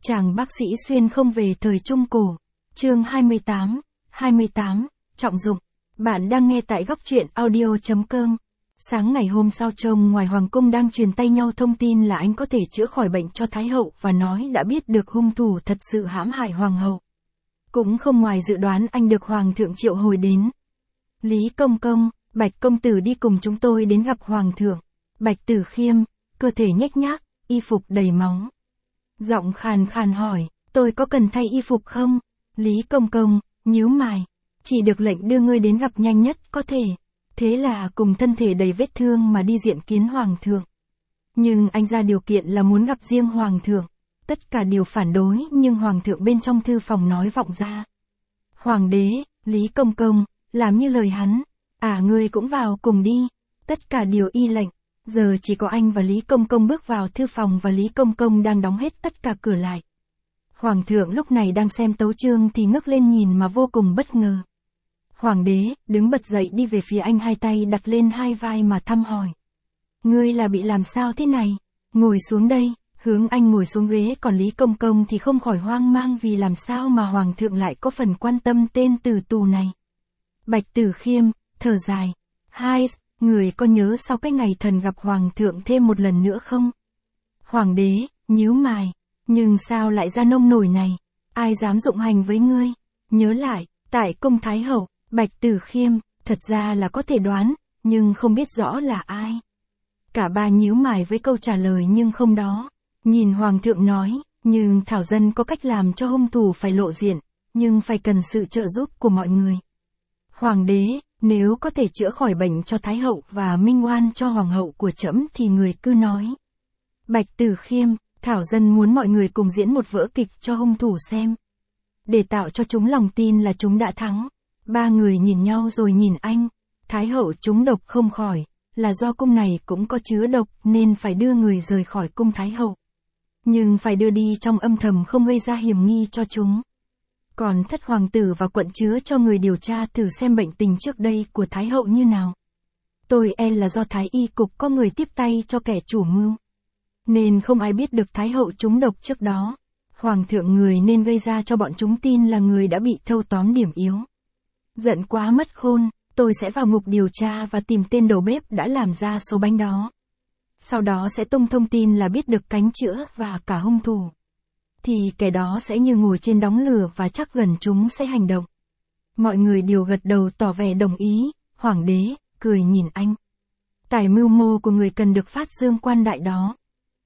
Chàng bác sĩ xuyên không về thời Trung Cổ. Chương 28, trọng dụng. Bạn đang nghe tại góc truyện audio.com. Sáng ngày hôm sau trông ngoài hoàng cung đang truyền tay nhau thông tin là anh có thể chữa khỏi bệnh cho Thái hậu và nói đã biết được hung thủ thật sự hãm hại hoàng hậu. Cũng không ngoài dự đoán anh được hoàng thượng triệu hồi đến. Lý Công Công, Bạch công tử đi cùng chúng tôi đến gặp hoàng thượng. Bạch Tử Khiêm, cơ thể nhếch nhác, y phục đầy máu. Giọng khàn khàn hỏi, tôi có cần thay y phục không? Lý Công Công, nhíu mày, chỉ được lệnh đưa ngươi đến gặp nhanh nhất có thể. Thế là cùng thân thể đầy vết thương mà đi diện kiến hoàng thượng. Nhưng anh ra điều kiện là muốn gặp riêng hoàng thượng. Tất cả đều phản đối nhưng hoàng thượng bên trong thư phòng nói vọng ra. Hoàng đế, Lý Công Công, làm như lời hắn. Ngươi cũng vào cùng đi. Tất cả đều y lệnh. Giờ chỉ có anh và Lý Công Công bước vào thư phòng và Lý Công Công đang đóng hết tất cả cửa lại. Hoàng thượng lúc này đang xem tấu chương thì ngước lên nhìn mà vô cùng bất ngờ. Hoàng đế, đứng bật dậy đi về phía anh, hai tay đặt lên hai vai mà thăm hỏi. Ngươi là bị làm sao thế này? Ngồi xuống đây, hướng anh ngồi xuống ghế, còn Lý Công Công thì không khỏi hoang mang vì làm sao mà hoàng thượng lại có phần quan tâm tên tử tù này. Bạch Tử Khiêm, thở dài. Người có nhớ sau cái ngày thần gặp hoàng thượng thêm một lần nữa không? Hoàng đế, nhíu mày, nhưng sao lại ra nông nổi này? Ai dám dụng hành với ngươi? Nhớ lại, tại cung Thái hậu. Bạch Tử Khiêm, thật ra là có thể đoán, nhưng không biết rõ là ai. Cả ba nhíu mày với câu trả lời nhưng không đó. Nhìn hoàng thượng nói, nhưng thảo dân có cách làm cho hung thủ phải lộ diện, nhưng phải cần sự trợ giúp của mọi người. Hoàng đế, nếu có thể chữa khỏi bệnh cho Thái hậu và minh oan cho hoàng hậu của trẫm thì người cứ nói. Bạch Tử Khiêm, thảo dân muốn mọi người cùng diễn một vở kịch cho hung thủ xem. Để tạo cho chúng lòng tin là chúng đã thắng. Ba người nhìn nhau rồi nhìn anh. Thái hậu trúng độc không khỏi, là do cung này cũng có chứa độc nên phải đưa người rời khỏi cung Thái hậu. Nhưng phải đưa đi trong âm thầm không gây ra hiểm nghi cho chúng. Còn thất hoàng tử và quận chứa cho người điều tra thử xem bệnh tình trước đây của Thái hậu như nào. Tôi là do Thái y cục có người tiếp tay cho kẻ chủ mưu. Nên không ai biết được Thái hậu trúng độc trước đó. Hoàng thượng người nên gây ra cho bọn chúng tin là người đã bị thâu tóm điểm yếu. Giận quá mất khôn, tôi sẽ vào ngục điều tra và tìm tên đầu bếp đã làm ra số bánh đó. Sau đó sẽ tung thông tin là biết được cánh chữa và cả hung thủ. Thì kẻ đó sẽ như ngồi trên đống lửa và chắc gần chúng sẽ hành động. Mọi người đều gật đầu tỏ vẻ đồng ý, hoàng đế, cười nhìn anh. Tài mưu mô của người cần được phát dương quan đại đó.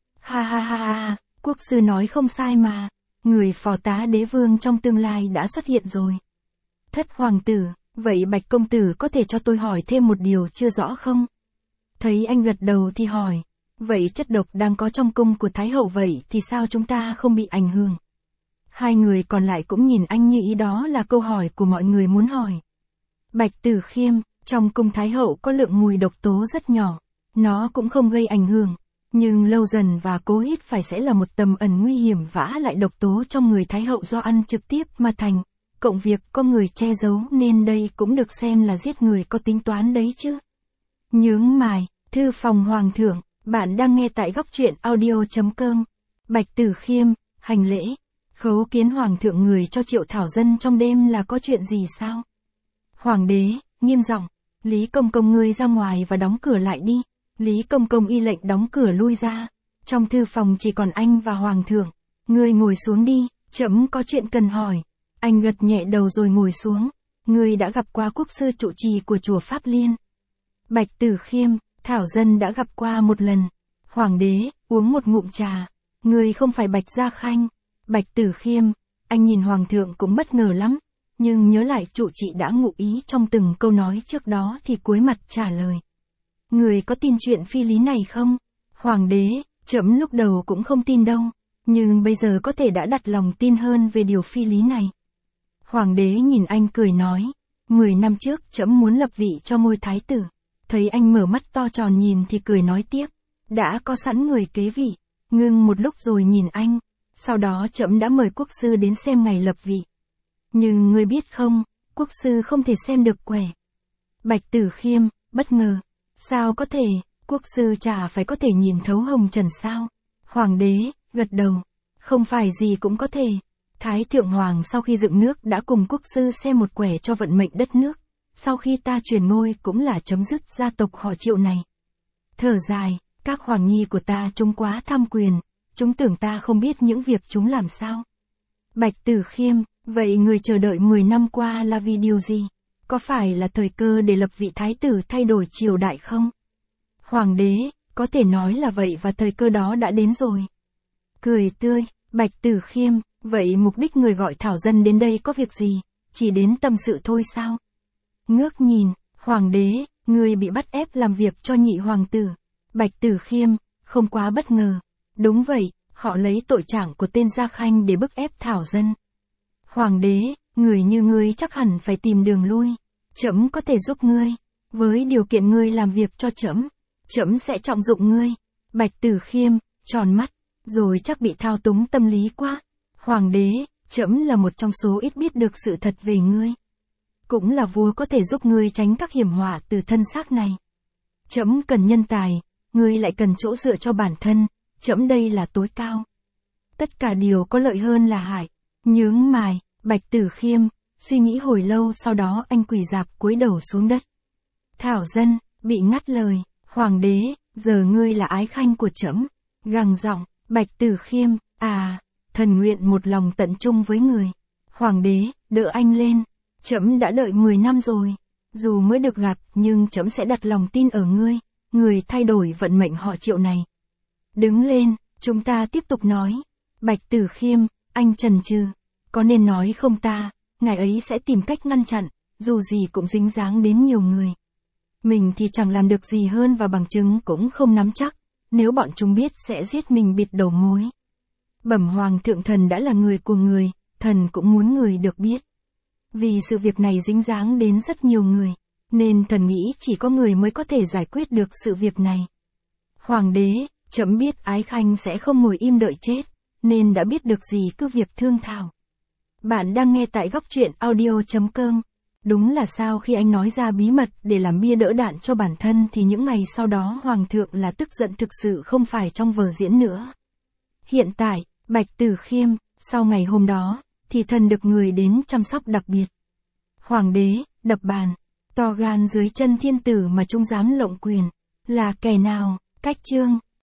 Ha, quốc sư nói không sai mà, người phò tá đế vương trong tương lai đã xuất hiện rồi. Thất hoàng tử, vậy Bạch công tử có thể cho tôi hỏi thêm một điều chưa rõ không? Thấy anh gật đầu thì hỏi, vậy chất độc đang có trong cung của Thái hậu vậy thì sao chúng ta không bị ảnh hưởng? Hai người còn lại cũng nhìn anh như ý đó là câu hỏi của mọi người muốn hỏi. Bạch Tử Khiêm, trong cung Thái hậu có lượng mùi độc tố rất nhỏ, nó cũng không gây ảnh hưởng, nhưng lâu dần và cố hít phải sẽ là một tầm ẩn nguy hiểm vã lại độc tố trong người Thái hậu do ăn trực tiếp mà thành. Cộng việc có người che giấu nên đây cũng được xem là giết người có tính toán đấy chứ. Nhướng mày, thư phòng hoàng thượng, bạn đang nghe tại góc truyện audio.com. Bạch Tử Khiêm, hành lễ, khấu kiến hoàng thượng, người cho Triệu thảo dân trong đêm là có chuyện gì sao? Hoàng đế, nghiêm giọng, Lý Công Công ngươi ra ngoài và đóng cửa lại đi. Lý Công Công y lệnh đóng cửa lui ra. Trong thư phòng chỉ còn anh và hoàng thượng. Ngươi ngồi xuống đi, trẫm có chuyện cần hỏi. Anh gật nhẹ đầu rồi ngồi xuống. Ngươi đã gặp qua quốc sư trụ trì của chùa Pháp Liên. Bạch Tử Khiêm, thảo dân đã gặp qua một lần. Hoàng đế, uống một ngụm trà. Ngươi không phải Bạch Gia Khanh. Bạch Tử Khiêm, anh nhìn hoàng thượng cũng bất ngờ lắm. Nhưng nhớ lại trụ trì đã ngụ ý trong từng câu nói trước đó thì cúi mặt trả lời. Người có tin chuyện phi lý này không? Hoàng đế, trẫm lúc đầu cũng không tin đâu. Nhưng bây giờ có thể đã đặt lòng tin hơn về điều phi lý này. Hoàng đế nhìn anh cười nói, 10 năm trước trẫm muốn lập vị cho ngôi thái tử. Thấy anh mở mắt to tròn nhìn thì cười nói tiếp, đã có sẵn người kế vị. Ngưng một lúc rồi nhìn anh, sau đó trẫm đã mời quốc sư đến xem ngày lập vị. Nhưng ngươi biết không, quốc sư không thể xem được quẻ. Bạch Tử Khiêm, bất ngờ, sao có thể, quốc sư chả phải có thể nhìn thấu hồng trần sao? Hoàng đế, gật đầu. Không phải gì cũng có thể. Thái Thượng Hoàng sau khi dựng nước đã cùng quốc sư xem một quẻ cho vận mệnh đất nước. Sau khi ta truyền ngôi cũng là chấm dứt gia tộc họ Triệu này. Thở dài, các hoàng nhi của ta chúng quá tham quyền, chúng tưởng ta không biết những việc chúng làm sao. Bạch Tử Khiêm, vậy người chờ đợi 10 năm qua là vì điều gì? Có phải là thời cơ để lập vị thái tử thay đổi triều đại không? Hoàng đế, có thể nói là vậy và thời cơ đó đã đến rồi. Cười tươi, Bạch Tử Khiêm, vậy mục đích người gọi Thảo Dân đến đây có việc gì? Chỉ đến tâm sự thôi sao? Ngước nhìn, Hoàng đế, người bị bắt ép làm việc cho nhị hoàng tử. Bạch Tử Khiêm, không quá bất ngờ. Đúng vậy, họ lấy tội trạng của tên Gia Khanh để bức ép Thảo Dân. Hoàng đế, người như ngươi chắc hẳn phải tìm đường lui. Trẫm có thể giúp ngươi. Với điều kiện ngươi làm việc cho trẫm, trẫm sẽ trọng dụng ngươi. Bạch Tử Khiêm, tròn mắt, rồi chắc bị thao túng tâm lý quá. Hoàng đế, trẫm là một trong số ít biết được sự thật về ngươi. Cũng là vua có thể giúp ngươi tránh các hiểm họa từ thân xác này. Trẫm cần nhân tài, ngươi lại cần chỗ dựa cho bản thân, trẫm đây là tối cao. Tất cả điều có lợi hơn là hại. Nhướng mày, Bạch Tử Khiêm, suy nghĩ hồi lâu sau đó anh quỳ rạp cúi đầu xuống đất. Thảo Dân, bị ngắt lời, Hoàng đế, giờ ngươi là ái khanh của trẫm. Gằn giọng, Bạch Tử Khiêm, thần nguyện một lòng tận trung với người. Hoàng đế, đỡ anh lên. Trẫm đã đợi 10 năm rồi. Dù mới được gặp nhưng trẫm sẽ đặt lòng tin ở ngươi. Người thay đổi vận mệnh họ Triệu này. Đứng lên, chúng ta tiếp tục nói. Bạch Tử Khiêm, anh chần chừ. Có nên nói không ta, ngài ấy sẽ tìm cách ngăn chặn, dù gì cũng dính dáng đến nhiều người. Mình thì chẳng làm được gì hơn và bằng chứng cũng không nắm chắc. Nếu bọn chúng biết sẽ giết mình bịt đầu mối. Bẩm Hoàng thượng, thần đã là người của người, thần cũng muốn người được biết. Vì sự việc này dính dáng đến rất nhiều người, nên thần nghĩ chỉ có người mới có thể giải quyết được sự việc này. Hoàng đế, trẫm biết ái khanh sẽ không ngồi im đợi chết, nên đã biết được gì cứ việc thương thảo. Bạn đang nghe tại góc truyện audio.com. Đúng là sao khi anh nói ra bí mật để làm bia đỡ đạn cho bản thân thì những ngày sau đó Hoàng thượng là tức giận thực sự không phải trong vở diễn nữa. Hiện tại, Bạch Tử Khiêm, sau ngày hôm đó, thì thần được người đến chăm sóc đặc biệt. Hoàng đế, đập bàn, to gan dưới chân thiên tử mà chúng dám lộng quyền. Là kẻ nào? Cách chương.